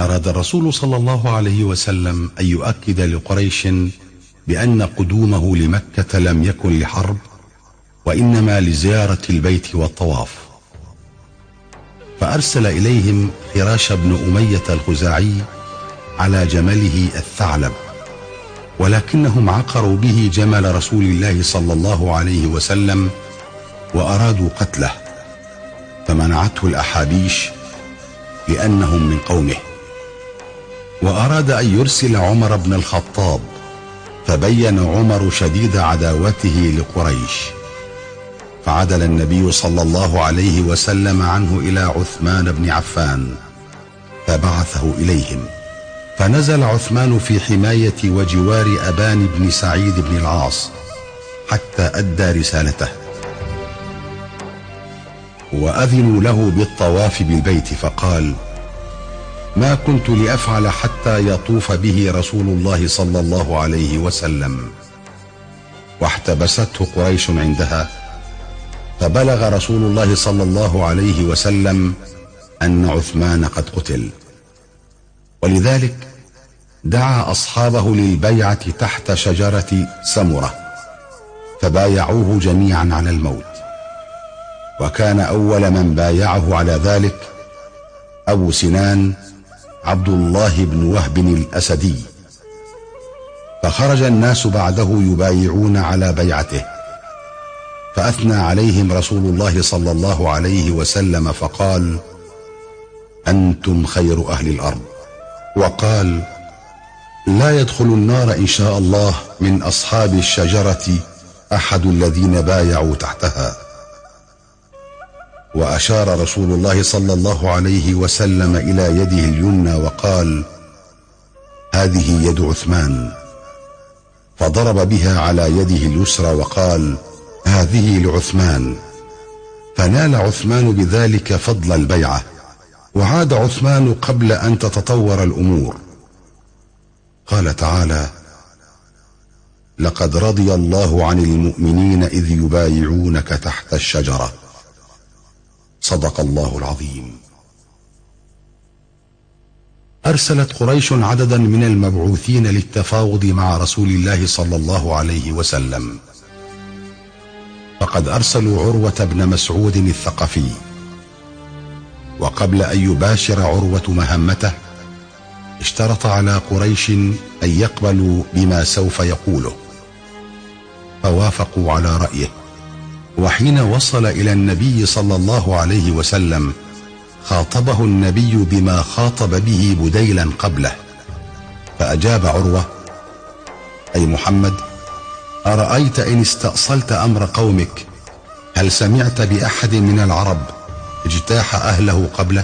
أراد الرسول صلى الله عليه وسلم أن يؤكد لقريش بأن قدومه لمكة لم يكن لحرب، وإنما لزيارة البيت والطواف، فأرسل إليهم حراش بن أمية الخزاعي على جمله الثعلب، ولكنهم عقروا به جمل رسول الله صلى الله عليه وسلم وأرادوا قتله، فمنعته الأحابيش لأنهم من قومه. وأراد أن يرسل عمر بن الخطاب، فبين عمر شديد عداوته لقريش، فعدل النبي صلى الله عليه وسلم عنه إلى عثمان بن عفان فبعثه إليهم، فنزل عثمان في حماية وجوار أبان بن سعيد بن العاص حتى أدى رسالته، وأذنوا له بالطواف بالبيت، فقال: ما كنت لأفعل حتى يطوف به رسول الله صلى الله عليه وسلم. واحتبسته قريش عندها، فبلغ رسول الله صلى الله عليه وسلم أن عثمان قد قتل، ولذلك دعا أصحابه للبيعة تحت شجرة سمرة، فبايعوه جميعا على الموت. وكان أول من بايعه على ذلك أبو سنان عبد الله بن وهب الأسدي، فخرج الناس بعده يبايعون على بيعته، فأثنى عليهم رسول الله صلى الله عليه وسلم فقال: أنتم خير أهل الأرض. وقال: لا يدخل النار إن شاء الله من أصحاب الشجرة أحد الذين بايعوا تحتها. وأشار رسول الله صلى الله عليه وسلم إلى يده اليمنى وقال: هذه يد عثمان، فضرب بها على يده اليسرى وقال: هذه لعثمان، فنال عثمان بذلك فضل البيعة، وعاد عثمان قبل أن تتطور الأمور. قال تعالى: لقد رضي الله عن المؤمنين إذ يبايعونك تحت الشجرة. صدق الله العظيم. أرسلت قريش عددا من المبعوثين للتفاوض مع رسول الله صلى الله عليه وسلم، فقد أرسلوا عروة بن مسعود الثقفي، وقبل أن يباشر عروة مهمته اشترط على قريش أن يقبلوا بما سوف يقوله، فوافقوا على رأيه. وحين وصل إلى النبي صلى الله عليه وسلم خاطبه النبي بما خاطب به بديلا قبله، فأجاب عروة: أي محمد، أرأيت إن استأصلت أمر قومك هل سمعت بأحد من العرب اجتاح أهله قبلك؟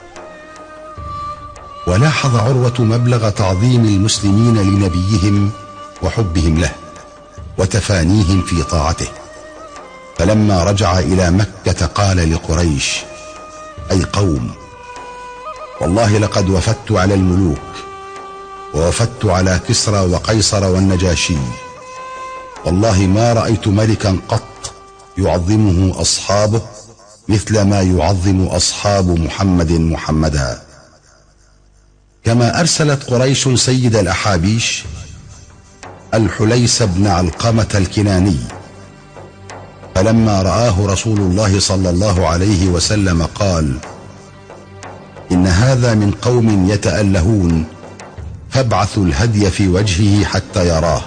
ولاحظ عروة مبلغ تعظيم المسلمين لنبيهم وحبهم له وتفانيهم في طاعته، فلما رجع إلى مكة قال لقريش: أي قوم، والله لقد وفدت على الملوك، ووفدت على كسرى وقيصر والنجاشي، والله ما رأيت ملكا قط يعظمه أصحابه مثل ما يعظم أصحاب محمد محمدا. كما أرسلت قريش سيد الأحابيش الحليس بن علقمة الكناني، فلما رآه رسول الله صلى الله عليه وسلم قال: إن هذا من قوم يتألهون، فابعثوا الهدي في وجهه حتى يراه.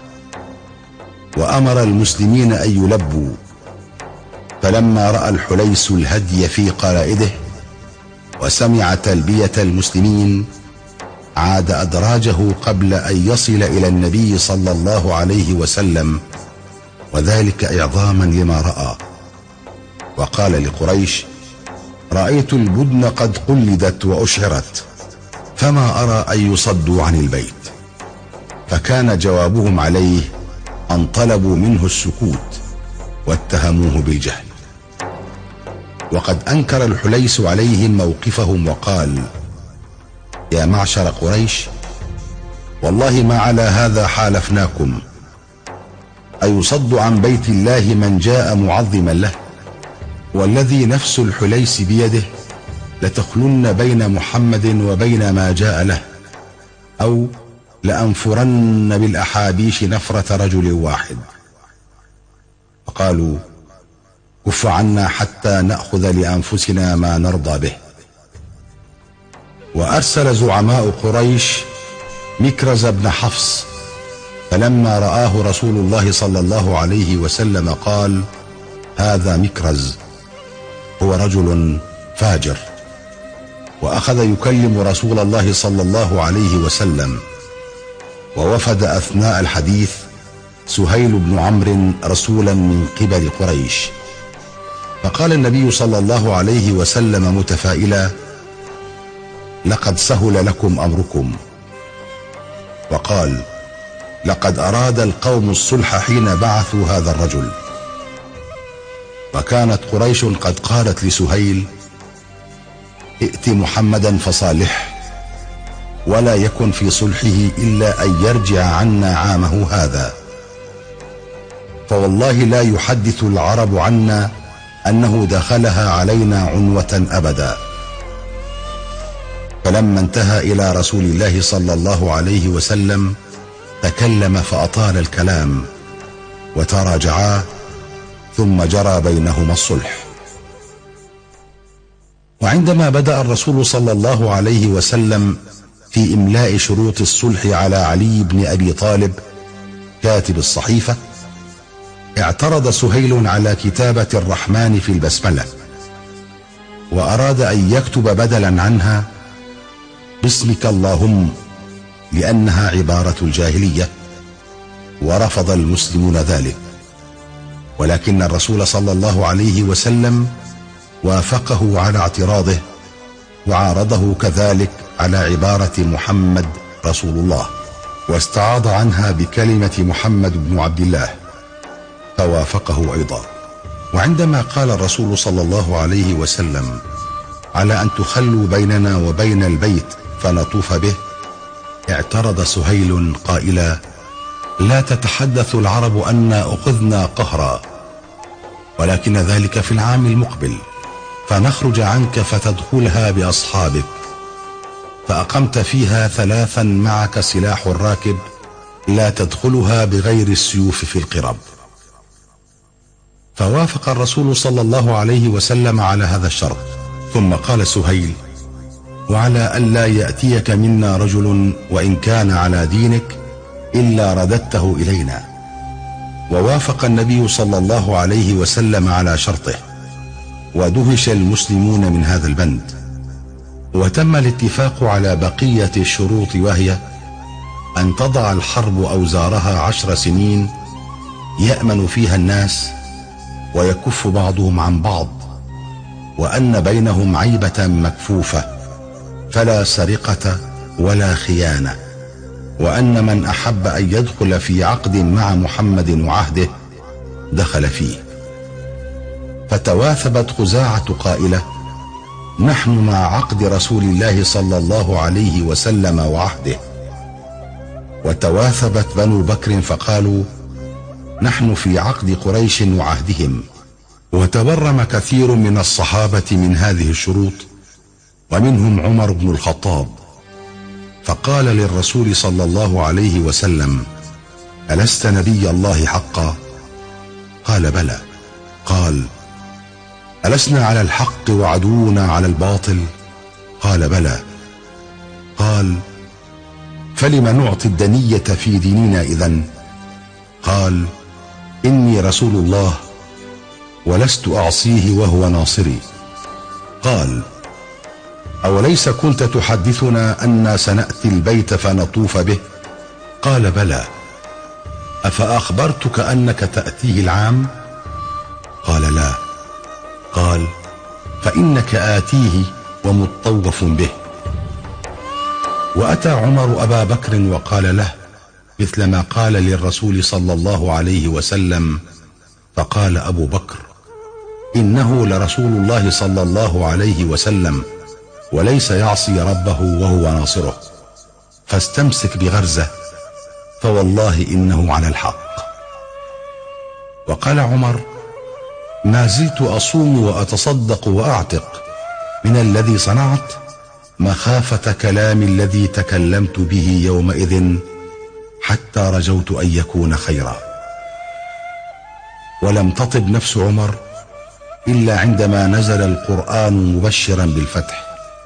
وأمر المسلمين أن يلبوا، فلما رأى الحليس الهدي في قلائده وسمع تلبية المسلمين عاد أدراجه قبل أن يصل إلى النبي صلى الله عليه وسلم، وذلك إعظاما لما رأى. وقال لقريش: رأيت البدن قد قلدت وأشعرت، فما أرى أن يصدوا عن البيت. فكان جوابهم عليه أن طلبوا منه السكوت واتهموه بالجهل. وقد أنكر الحليس عليهم موقفهم وقال: يا معشر قريش، والله ما على هذا حالفناكم، أيصد عن بيت الله من جاء معظما له؟ والذي نفس الحليس بيده لتخلن بين محمد وبين ما جاء له، أو لأنفرن بالأحابيش نفرة رجل واحد. فقالوا: كف عنا حتى نأخذ لأنفسنا ما نرضى به. وأرسل زعماء قريش مكرز بن حفص، فلما رآه رسول الله صلى الله عليه وسلم قال: هذا مكرز، هو رجل فاجر. وأخذ يكلم رسول الله صلى الله عليه وسلم. ووفد أثناء الحديث سهيل بن عمرو رسولا من قبل قريش، فقال النبي صلى الله عليه وسلم متفائلا: لقد سهل لكم أمركم. وقال: لقد أراد القوم الصلح حين بعثوا هذا الرجل. وكانت قريش قد قالت لسهيل: ائت محمدا فصالحه، ولا يكن في صلحه إلا أن يرجع عنا عامه هذا، فوالله لا يحدث العرب عنا أنه دخلها علينا عنوة أبدا. فلما انتهى إلى رسول الله صلى الله عليه وسلم تكلم فأطال الكلام، وتراجعا، ثم جرى بينهما الصلح. وعندما بدأ الرسول صلى الله عليه وسلم في إملاء شروط الصلح على علي بن أبي طالب كاتب الصحيفة، اعترض سهيل على كتابة الرحمن في البسملة، وأراد أن يكتب بدلا عنها باسمك اللهم، لأنها عبارة الجاهلية، ورفض المسلمون ذلك. ولكن الرسول صلى الله عليه وسلم وافقه على اعتراضه، وعارضه كذلك على عبارة محمد رسول الله، واستعاض عنها بكلمة محمد بن عبد الله، فوافقه أيضا. وعندما قال الرسول صلى الله عليه وسلم: على أن تخلوا بيننا وبين البيت فنطوف به، اعترض سهيل قائلا: لا تتحدث العرب أن أخذنا قهرا، ولكن ذلك في العام المقبل، فنخرج عنك فتدخلها بأصحابك، فأقمت فيها 3 معك سلاح الراكب، لا تدخلها بغير السيوف في القرب. فوافق الرسول صلى الله عليه وسلم على هذا الشرط. ثم قال سهيل: وعلى ألا يأتيك منا رجل وإن كان على دينك إلا رددته إلينا. ووافق النبي صلى الله عليه وسلم على شرطه، ودهش المسلمون من هذا البند. وتم الاتفاق على بقية الشروط، وهي أن تضع الحرب أوزارها 10 سنين يأمن فيها الناس ويكف بعضهم عن بعض، وأن بينهم عيبة مكفوفة، فلا سرقة ولا خيانة، وأن من أحب أن يدخل في عقد مع محمد وعهده دخل فيه. فتواثبت خزاعة قائلة: نحن مع عقد رسول الله صلى الله عليه وسلم وعهده. وتواثبت بنو بكر فقالوا: نحن في عقد قريش وعهدهم. وتبرم كثير من الصحابة من هذه الشروط، ومنهم عمر بن الخطاب، فقال للرسول صلى الله عليه وسلم: ألست نبي الله حقا؟ قال: بلى. قال: ألسنا على الحق وعدونا على الباطل؟ قال: بلى. قال: فلم نعطي الدنية في ديننا إذن؟ قال: إني رسول الله ولست أعصيه وهو ناصري. قال: أوليس كنت تحدثنا أن سنأتي البيت فنطوف به؟ قال: بلى. أفأخبرتك أنك تأتيه العام؟ قال: لا. قال: فإنك آتيه ومطوف به. وأتى عمر أبا بكر وقال له مثل ما قال للرسول صلى الله عليه وسلم، فقال أبو بكر: إنه لرسول الله صلى الله عليه وسلم، وليس يعصي ربه وهو ناصره، فاستمسك بغرزه، فوالله إنه على الحق. وقال عمر: ما زلت أصوم وأتصدق وأعتق، من الذي صنعت مخافة كلام الذي تكلمت به يومئذ حتى رجوت أن يكون خيرا. ولم تطب نفس عمر إلا عندما نزل القرآن مبشرا بالفتح.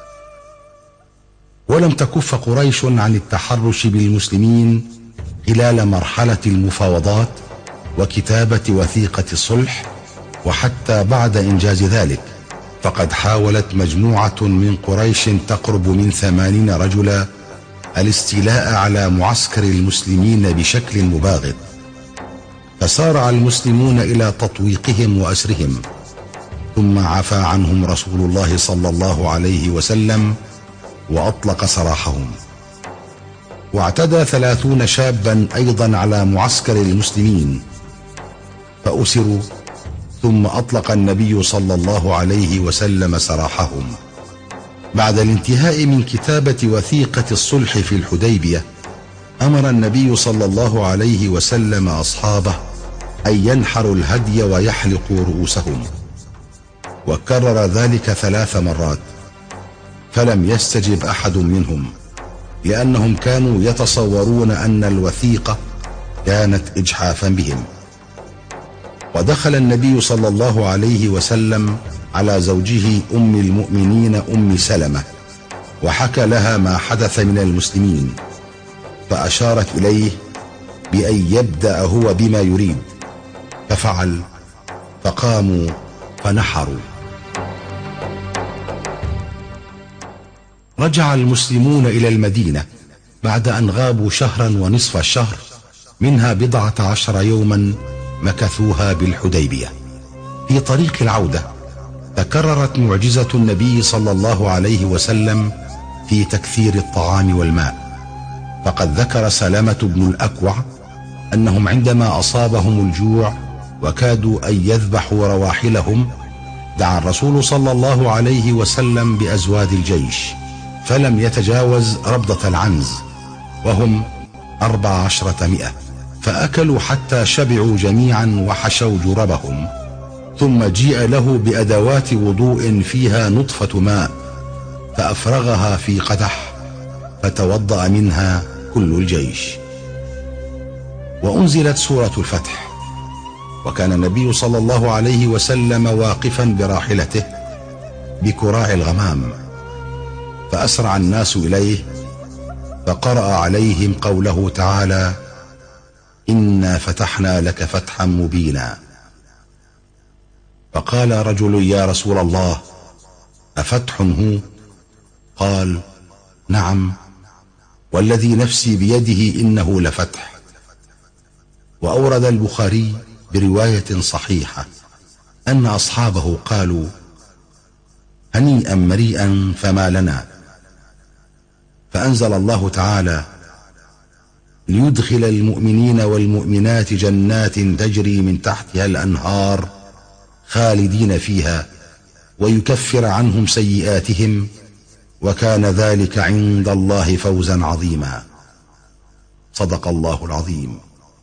ولم تكف قريش عن التحرش بالمسلمين خلال مرحلة المفاوضات وكتابة وثيقة الصلح، وحتى بعد إنجاز ذلك فقد حاولت مجموعة من قريش تقرب من 80 رجلا الاستيلاء على معسكر المسلمين بشكل مباغت، فسارع المسلمون إلى تطويقهم وأسرهم، ثم عفى عنهم رسول الله صلى الله عليه وسلم وأطلق سراحهم. واعتدى 30 شابا أيضا على معسكر المسلمين فأسروا، ثم أطلق النبي صلى الله عليه وسلم سراحهم. بعد الانتهاء من كتابة وثيقة الصلح في الحديبية أمر النبي صلى الله عليه وسلم أصحابه أن ينحروا الهدي ويحلقوا رؤوسهم، وكرر ذلك 3 مرات، فلم يستجب أحد منهم، لأنهم كانوا يتصورون أن الوثيقة كانت إجحافا بهم. ودخل النبي صلى الله عليه وسلم على زوجه أم المؤمنين أم سلمة، وحكى لها ما حدث من المسلمين، فأشارت إليه بأن يبدأ هو بما يريد، ففعل، فقاموا فنحروا. رجع المسلمون إلى المدينة بعد أن غابوا 1 ونصف الشهر، منها 14 يوما مكثوها بالحديبية. في طريق العودة تكررت معجزة النبي صلى الله عليه وسلم في تكثير الطعام والماء، فقد ذكر سلامة بن الأكوع أنهم عندما أصابهم الجوع وكادوا أن يذبحوا رواحلهم دعا الرسول صلى الله عليه وسلم بأزواد الجيش، فلم يتجاوز ربضة العنز، وهم 1400، فأكلوا حتى شبعوا جميعا وحشوا جربهم، ثم جيء له بأدوات وضوء فيها نطفة ماء فأفرغها في قدح فتوضأ منها كل الجيش. وأنزلت سورة الفتح، وكان النبي صلى الله عليه وسلم واقفا براحلته بكراع الغمام، فأسرع الناس إليه فقرأ عليهم قوله تعالى: إنا فتحنا لك فتحا مبينا. فقال رجل: يا رسول الله، أفتح هو؟ قال: نعم، والذي نفسي بيده إنه لفتح. وأورد البخاري برواية صحيحة أن أصحابه قالوا: هنيئا مريئا فما لنا. فأنزل الله تعالى: ليدخل المؤمنين والمؤمنات جنات تجري من تحتها الأنهار خالدين فيها ويكفر عنهم سيئاتهم وكان ذلك عند الله فوزا عظيما. صدق الله العظيم.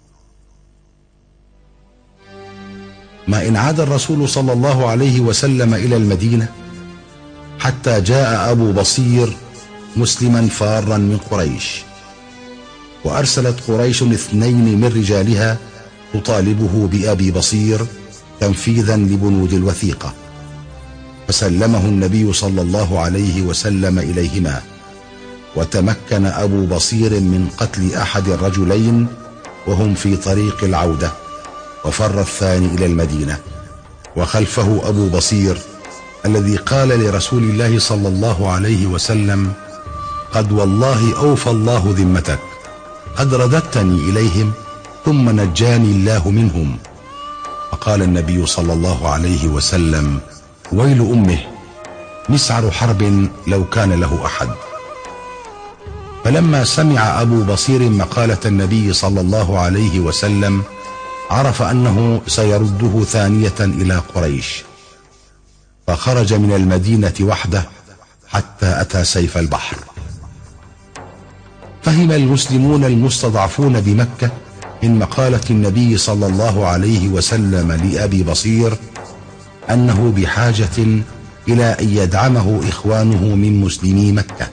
ما إن عاد الرسول صلى الله عليه وسلم إلى المدينة حتى جاء أبو بصير مسلما فارا من قريش، وأرسلت قريش 2 من رجالها تطالبه بأبي بصير تنفيذا لبنود الوثيقة، فسلمه النبي صلى الله عليه وسلم إليهما، وتمكن أبو بصير من قتل أحد الرجلين وهم في طريق العودة، وفر الثاني إلى المدينة، وخلفه أبو بصير الذي قال لرسول الله صلى الله عليه وسلم: قد والله أوفى الله ذمتك، قد رددتني إليهم ثم نجاني الله منهم. فقال النبي صلى الله عليه وسلم: ويل أمه، مسعر حرب لو كان له أحد. فلما سمع أبو بصير مقالة النبي صلى الله عليه وسلم عرف أنه سيرده ثانية إلى قريش، فخرج من المدينة وحده حتى أتى سيف البحر. فهم المسلمون المستضعفون بمكة من مقالة النبي صلى الله عليه وسلم لأبي بصير أنه بحاجة إلى أن يدعمه إخوانه من مسلمي مكة،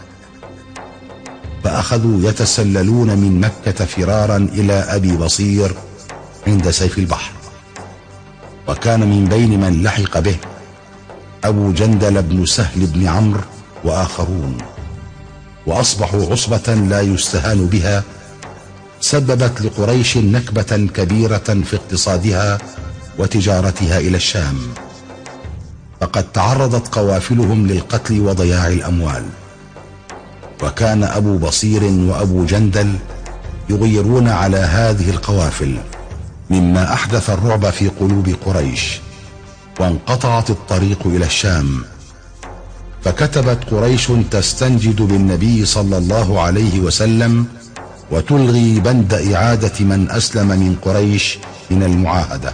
فأخذوا يتسللون من مكة فرارا إلى أبي بصير عند سيف البحر. وكان من بين من لحق به أبو جندل بن سهل بن عمرو وآخرون، وأصبحوا عصبة لا يستهان بها، سببت لقريش نكبة كبيرة في اقتصادها وتجارتها إلى الشام، فقد تعرضت قوافلهم للقتل وضياع الأموال. وكان أبو بصير وأبو جندل يغيرون على هذه القوافل، مما أحدث الرعب في قلوب قريش، وانقطعت الطريق إلى الشام. فكتبت قريش تستنجد بالنبي صلى الله عليه وسلم وتلغي بند إعادة من أسلم من قريش من المعاهدة.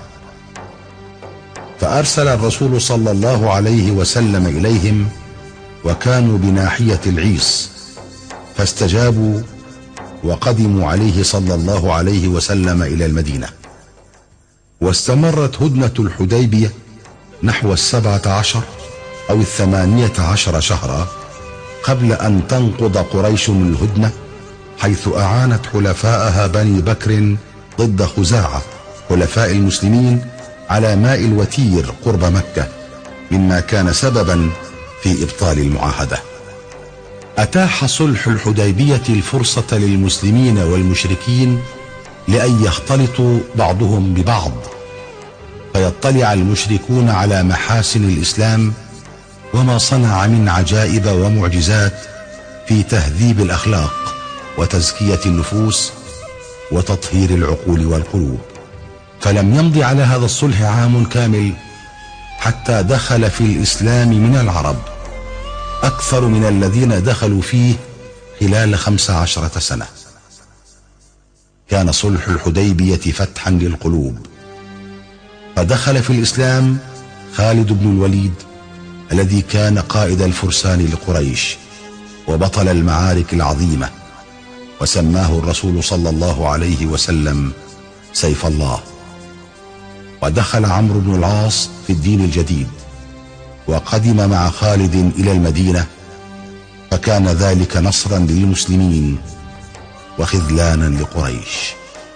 فأرسل الرسول صلى الله عليه وسلم إليهم، وكانوا بناحية العيص، فاستجابوا وقدموا عليه صلى الله عليه وسلم إلى المدينة. واستمرت هدنة الحديبية نحو 17 أو 18 شهرا قبل أن تنقض قريش الهدنة، حيث أعانت حلفاءها بني بكر ضد خزاعة حلفاء المسلمين على ماء الوتير قرب مكة، مما كان سببا في إبطال المعاهدة. أتاح صلح الحديبية الفرصة للمسلمين والمشركين لأن يختلطوا بعضهم ببعض، فيطلع المشركون على محاسن الإسلام وما صنع من عجائب ومعجزات في تهذيب الأخلاق وتزكية النفوس وتطهير العقول والقلوب. فلم يمض على هذا الصلح عام كامل حتى دخل في الإسلام من العرب أكثر من الذين دخلوا فيه خلال 15 سنة. كان صلح الحديبية فتحا للقلوب، فدخل في الإسلام خالد بن الوليد الذي كان قائد الفرسان لقريش وبطل المعارك العظيمة، وسماه الرسول صلى الله عليه وسلم سيف الله. ودخل عمرو بن العاص في الدين الجديد، وقدم مع خالد إلى المدينة، فكان ذلك نصرا للمسلمين وخذلانا لقريش.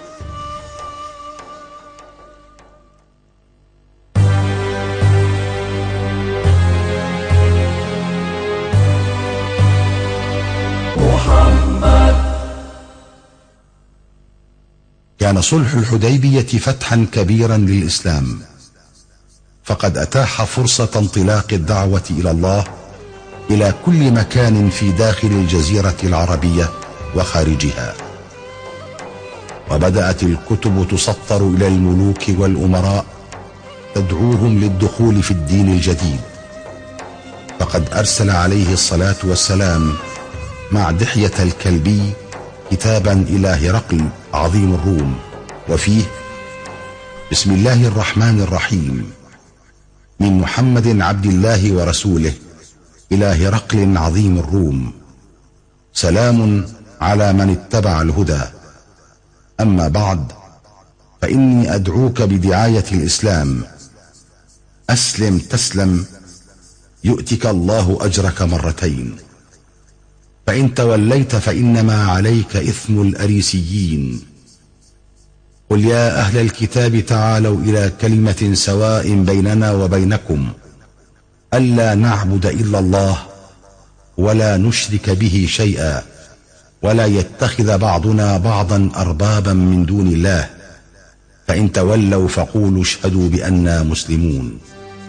كان صلح الحديبية فتحا كبيرا للإسلام، فقد أتاح فرصة انطلاق الدعوة إلى الله إلى كل مكان في داخل الجزيرة العربية وخارجها. وبدأت الكتب تسطر إلى الملوك والأمراء تدعوهم للدخول في الدين الجديد، فقد أرسل عليه الصلاة والسلام مع دحية الكلبي كتابا إلى هرقل عظيم الروم، وفيه: بسم الله الرحمن الرحيم، من محمد عبد الله ورسوله إلى هرقل عظيم الروم، سلام على من اتبع الهدى. أما بعد، فإني أدعوك بدعاية الإسلام، أسلم تسلم يؤتك الله أجرك مرتين، فإن توليت فإنما عليك إثم الأريسيين. قل يا أهل الكتاب تعالوا إلى كلمة سواء بيننا وبينكم ألا نعبد إلا الله ولا نشرك به شيئا ولا يتخذ بعضنا بعضا أربابا من دون الله، فإن تولوا فقولوا اشهدوا بأننا مسلمون.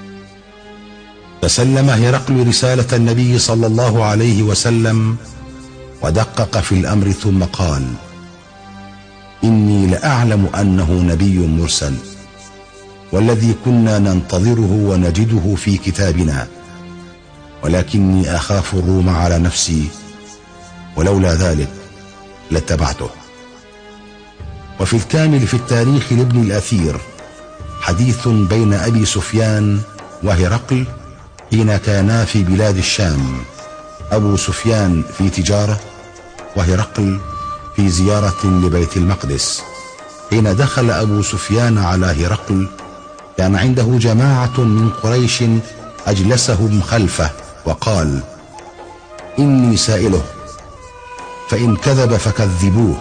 فسلم هرقل رسالة النبي صلى الله عليه وسلم ودقق في الأمر، ثم قال: إني لأعلم أنه نبي مرسل، والذي كنا ننتظره ونجده في كتابنا، ولكني أخاف الروم على نفسي، ولولا ذلك لاتبعته. وفي الكامل في التاريخ لابن الأثير حديث بين أبي سفيان وهرقل حين كانا في بلاد الشام، أبو سفيان في تجارة وهرقل في زيارة لبيت المقدس. حين دخل أبو سفيان على هرقل كان عنده جماعة من قريش أجلسهم خلفه وقال: إني سائله، فإن كذب فكذبوه.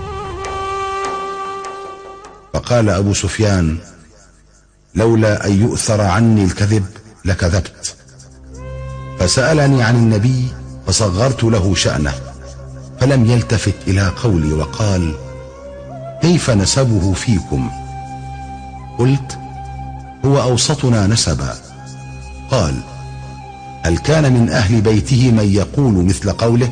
فقال أبو سفيان: لولا أن يؤثر عني الكذب لكذبت. فسألني عن النبي فصغرت له شأنه، فلم يلتفت إلى قولي وقال: كيف نسبه فيكم؟ قلت: هو أوسطنا نسبا. قال: هل كان من أهل بيته من يقول مثل قوله؟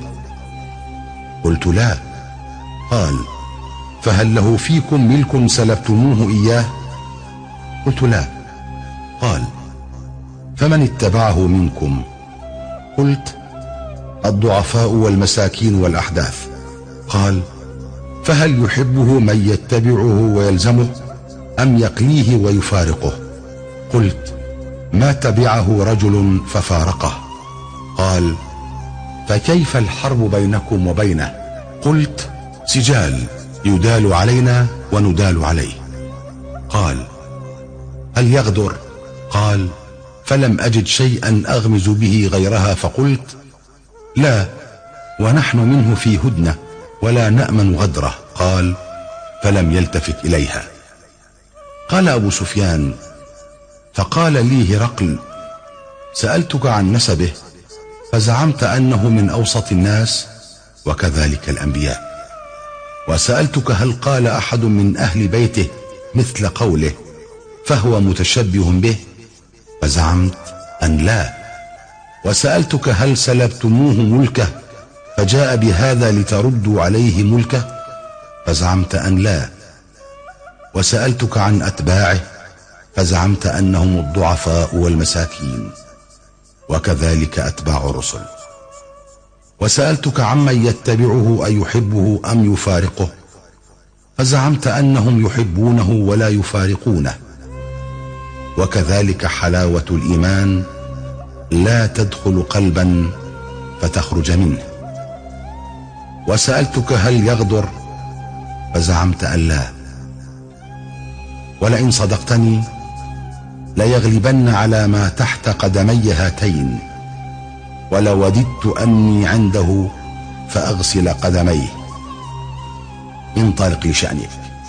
قلت: لا. قال: فهل له فيكم ملك سلبتموه إياه؟ قلت: لا. قال: فمن اتبعه منكم؟ قلت: الضعفاء والمساكين والأحداث. قال: فهل يحبه من يتبعه ويلزمه أم يقليه ويفارقه؟ قلت: ما تبعه رجل ففارقه. قال: فكيف الحرب بينكم وبينه؟ قلت: سجال، يدال علينا وندال عليه. قال: هل يغدر؟ قال: فلم أجد شيئا أغمز به غيرها، فقلت: لا، ونحن منه في هدنة ولا نأمن غدره. قال: فلم يلتفت إليها. قال أبو سفيان: فقال لي هرقل: سألتك عن نسبه فزعمت أنه من أوسط الناس وكذلك الأنبياء، وسألتك هل قال أحد من أهل بيته مثل قوله فهو متشبه به، فزعمت أن لا. وسألتك هل سلبتموه ملكه فجاء بهذا لتردوا عليه ملكه، فزعمت أن لا. وسألتك عن أتباعه فزعمت أنهم الضعفاء والمساكين وكذلك أتباع الرسل. وسألتك عمن يتبعه أيحبه أم يفارقه، فزعمت أنهم يحبونه ولا يفارقونه. وكذلك حلاوة الإيمان لا تدخل قلبا فتخرج منه. وسألتك هل يغدر، فزعمت أن لا. ولئن صدقتني ليغلبن على ما تحت قدمي هاتين، ولوددت أني عنده فأغسل قدميه. انطلق لشأنك.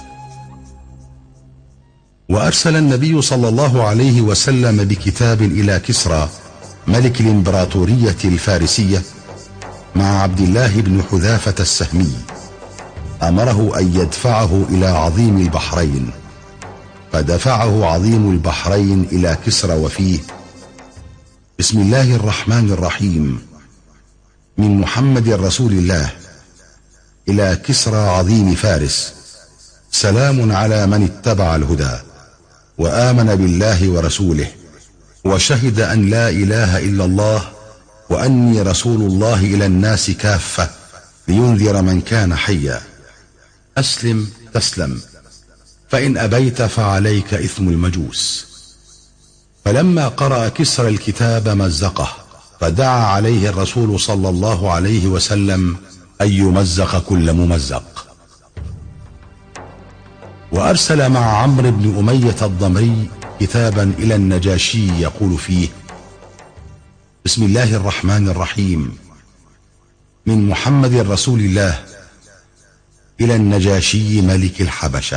وأرسل النبي صلى الله عليه وسلم بكتاب إلى كسرى ملك الإمبراطورية الفارسية مع عبد الله بن حذافة السهمي، أمره أن يدفعه إلى عظيم البحرين. فدفعه عظيم البحرين إلى كسرى وفيه: بسم الله الرحمن الرحيم، من محمد رسول الله إلى كسرى عظيم فارس، سلام على من اتبع الهدى وآمن بالله ورسوله وشهد أن لا إله إلا الله وأني رسول الله إلى الناس كافة لينذر من كان حيا. أسلم تسلم، فإن أبيت فعليك إثم المجوس. فلما قرأ كسرى الكتاب مزقه، فدعا عليه الرسول صلى الله عليه وسلم أن يمزق كل ممزق. وأرسل مع عمرو بن أمية الضمري كتابا إلى النجاشي يقول فيه: بسم الله الرحمن الرحيم، من محمد رسول الله إلى النجاشي ملك الحبشة،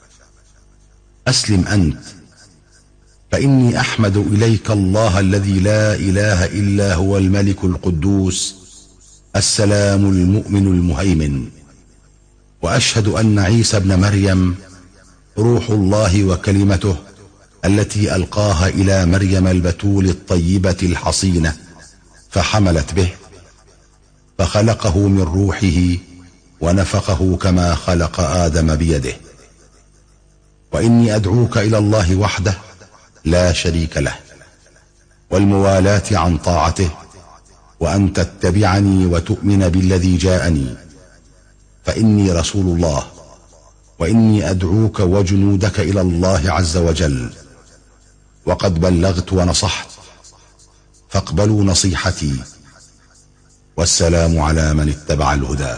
أسلم أنت، فإني أحمد إليك الله الذي لا إله إلا هو الملك القدوس السلام المؤمن المهيمن، وأشهد أن عيسى ابن مريم روح الله وكلمته التي ألقاها إلى مريم البتول الطيبة الحصينة فحملت به، فخلقه من روحه ونفخه كما خلق آدم بيده. وإني أدعوك إلى الله وحده لا شريك له، والموالاة عن طاعته، وأن تتبعني وتؤمن بالذي جاءني، فإني رسول الله، وإني أدعوك وجنودك إلى الله عز وجل، وقد بلغت ونصحت، فاقبلوا نصيحتي، والسلام على من اتبع الهدى.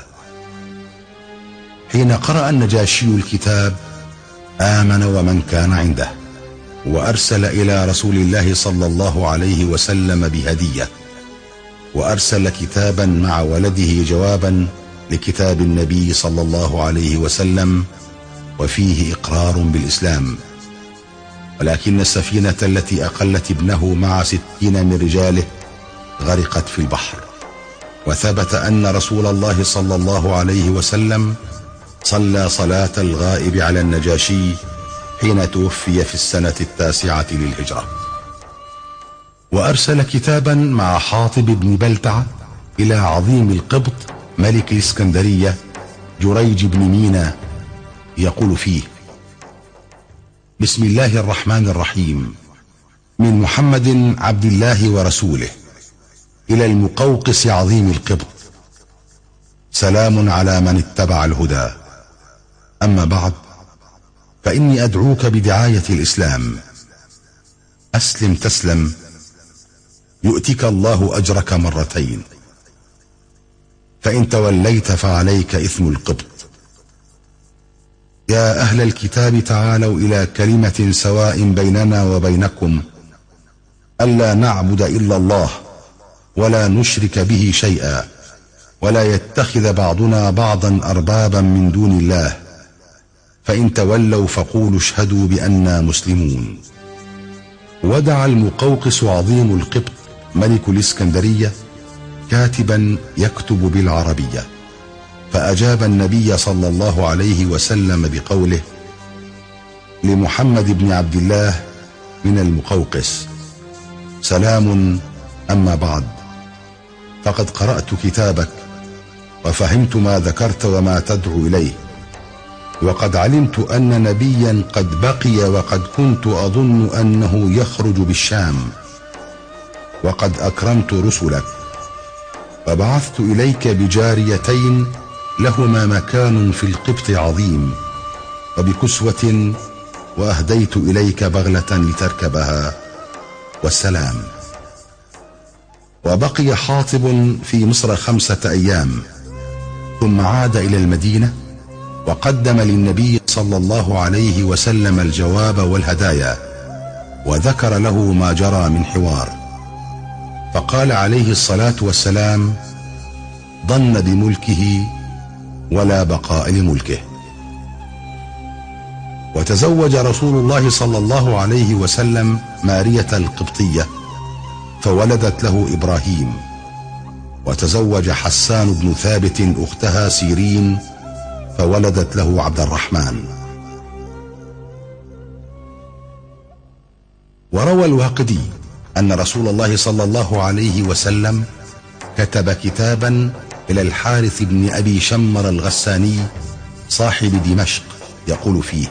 حين قرأ النجاشي الكتاب آمن ومن كان عنده، وأرسل إلى رسول الله صلى الله عليه وسلم بهدية، وأرسل كتابا مع ولده جوابا لكتاب النبي صلى الله عليه وسلم، وفيه إقرار بالإسلام. ولكن السفينة التي أقلت ابنه مع 60 من رجاله غرقت في البحر. وثبت أن رسول الله صلى الله عليه وسلم صلى صلاة الغائب على النجاشي حين توفي في السنة 9 للهجرة. وأرسل كتابا مع حاطب بن بلتعة إلى عظيم القبط ملك الإسكندرية جريج بن مينا، يقول فيه: بسم الله الرحمن الرحيم، من محمد عبد الله ورسوله إلى المقوقس عظيم القبط، سلام على من اتبع الهدى. أما بعد، فإني أدعوك بدعاية الإسلام، أسلم تسلم، يؤتك الله أجرك مرتين، فإن توليت فعليك إثم القبط. يا أهل الكتاب تعالوا إلى كلمة سواء بيننا وبينكم ألا نعبد إلا الله ولا نشرك به شيئا، ولا يتخذ بعضنا بعضا أربابا من دون الله، فإن تولوا فقولوا اشهدوا بأننا مسلمون. ودعا المقوقس عظيم القبط ملك الإسكندرية كاتبا يكتب بالعربية، فأجاب النبي صلى الله عليه وسلم بقوله: لمحمد بن عبد الله من المقوقس، سلام، أما بعد، فقد قرأت كتابك وفهمت ما ذكرت وما تدعو إليه، وقد علمت أن نبيا قد بقي وقد كنت أظن أنه يخرج بالشام، وقد أكرمت رسلك، وبعثت إليك بجاريتين لهما مكان في القبط عظيم، وبكسوة، وأهديت إليك بغلة لتركبها، والسلام. وبقي حاطب في مصر 5 أيام، ثم عاد إلى المدينة وقدم للنبي صلى الله عليه وسلم الجواب والهدايا، وذكر له ما جرى من حوار، فقال عليه الصلاة والسلام: ضن بملكه ولا بقاء لملكه. وتزوج رسول الله صلى الله عليه وسلم مارية القبطية فولدت له إبراهيم، وتزوج حسان بن ثابت أختها سيرين فولدت له عبد الرحمن. وروى الواقدي أن رسول الله صلى الله عليه وسلم كتب كتابا إلى الحارث بن أبي شمر الغساني صاحب دمشق، يقول فيه: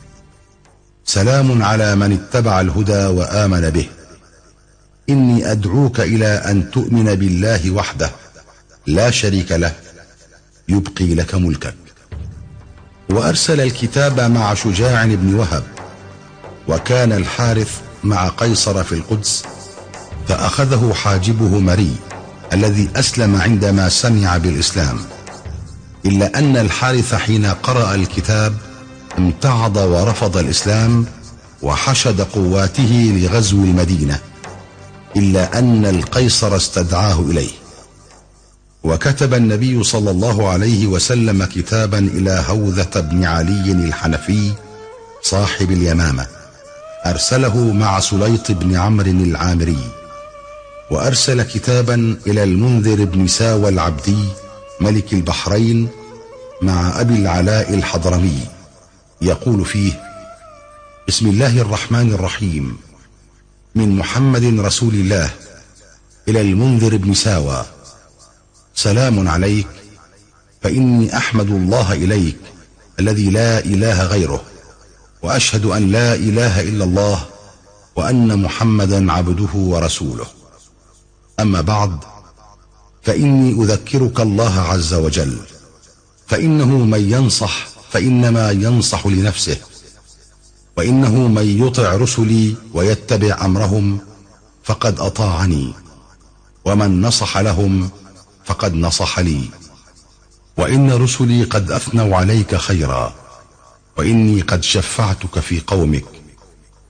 سلام على من اتبع الهدى وآمن به، إني أدعوك إلى أن تؤمن بالله وحده لا شريك له، يبقي لك ملكك. وأرسل الكتاب مع شجاع بن وهب، وكان الحارث مع قيصر في القدس، فأخذه حاجبه مري الذي أسلم عندما سمع بالإسلام، إلا أن الحارث حين قرأ الكتاب امتعض ورفض الإسلام وحشد قواته لغزو المدينة، إلا أن القيصر استدعاه إليه. وكتب النبي صلى الله عليه وسلم كتابا إلى هوذة بن علي الحنفي صاحب اليمامة، أرسله مع سليط بن عمرو العامري. وأرسل كتابا إلى المنذر بن ساوى العبدي ملك البحرين مع أبي العلاء الحضرمي، يقول فيه: بسم الله الرحمن الرحيم، من محمد رسول الله إلى المنذر بن ساوى، سلام عليك، فإني أحمد الله إليك الذي لا إله غيره، وأشهد أن لا إله إلا الله وأن محمدا عبده ورسوله. أما بعد، فإني أذكرك الله عز وجل، فإنه من ينصح فإنما ينصح لنفسه، وإنه من يطع رسلي ويتبع أمرهم فقد أطاعني، ومن نصح لهم فقد نصح لي، وإن رسلي قد أثنوا عليك خيرا، وإني قد شفعتك في قومك،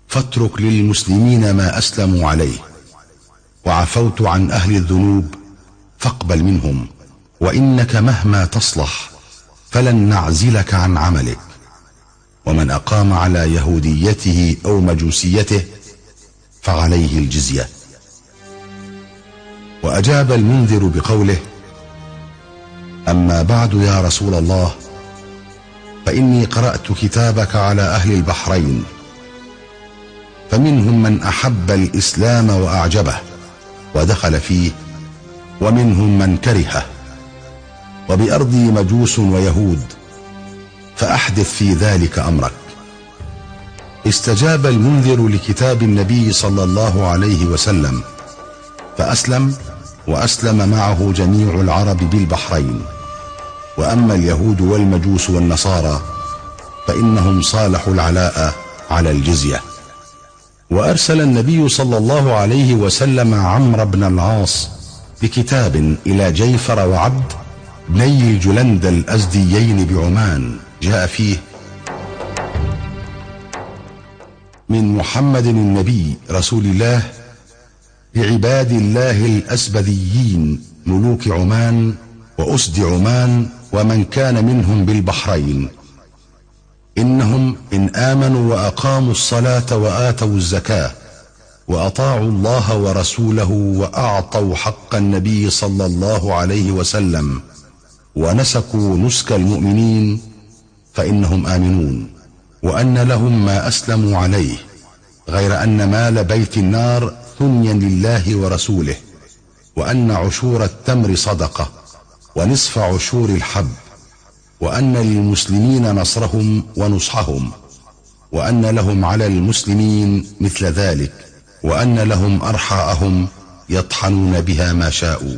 فاترك للمسلمين ما أسلموا عليه، وعفوت عن أهل الذنوب فاقبل منهم، وإنك مهما تصلح فلن نعزلك عن عملك. ومن أقام على يهوديته أو مجوسيته فعليه الجزية. وأجاب المنذر بقوله: أما بعد يا رسول الله، فإني قرأت كتابك على أهل البحرين، فمنهم من أحب الإسلام وأعجبه ودخل فيه، ومنهم من كرهه، وبأرضي مجوس ويهود، فأحدث في ذلك أمرك. استجاب المنذر لكتاب النبي صلى الله عليه وسلم فأسلم، وأسلم معه جميع العرب بالبحرين. وأما اليهود والمجوس والنصارى فإنهم صالحوا العلاء على الجزية. وأرسل النبي صلى الله عليه وسلم عمرو بن العاص بكتاب إلى جيفر وعبد بني جلند الأزديين بعمان، جاء فيه: من محمد النبي رسول الله بعباد الله الأسبديين ملوك عمان وأسد عمان ومن كان منهم بالبحرين، إنهم إن آمنوا وأقاموا الصلاة وآتوا الزكاة وأطاعوا الله ورسوله وأعطوا حق النبي صلى الله عليه وسلم ونسكوا نسك المؤمنين فإنهم آمنون، وأن لهم ما أسلموا عليه، غير أن مال بيت النار ثنيا لله ورسوله، وأن عشور التمر صدقة ونصف عشور الحب، وأن للمسلمين نصرهم ونصحهم، وأن لهم على المسلمين مثل ذلك، وأن لهم أرحاءهم يطحنون بها ما شاءوا.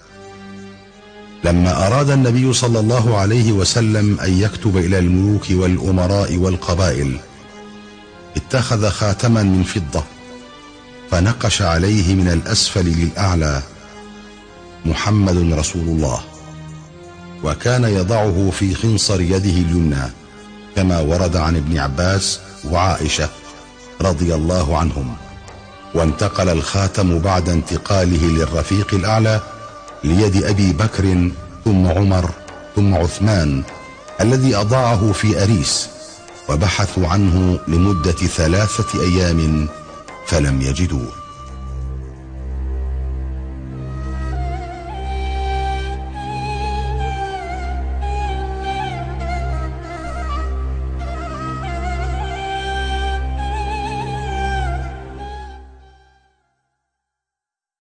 لما أراد النبي صلى الله عليه وسلم أن يكتب إلى الملوك والأمراء والقبائل، اتخذ خاتما من فضة فنقش عليه من الأسفل للأعلى: محمد رسول الله، وكان يضعه في خنصر يده اليمنى، كما ورد عن ابن عباس وعائشة رضي الله عنهم. وانتقل الخاتم بعد انتقاله للرفيق الأعلى ليد أبي بكر ثم عمر ثم عثمان، الذي أضاعه في أريس، وبحثوا عنه لمدة 3 أيام فلم يجدوه.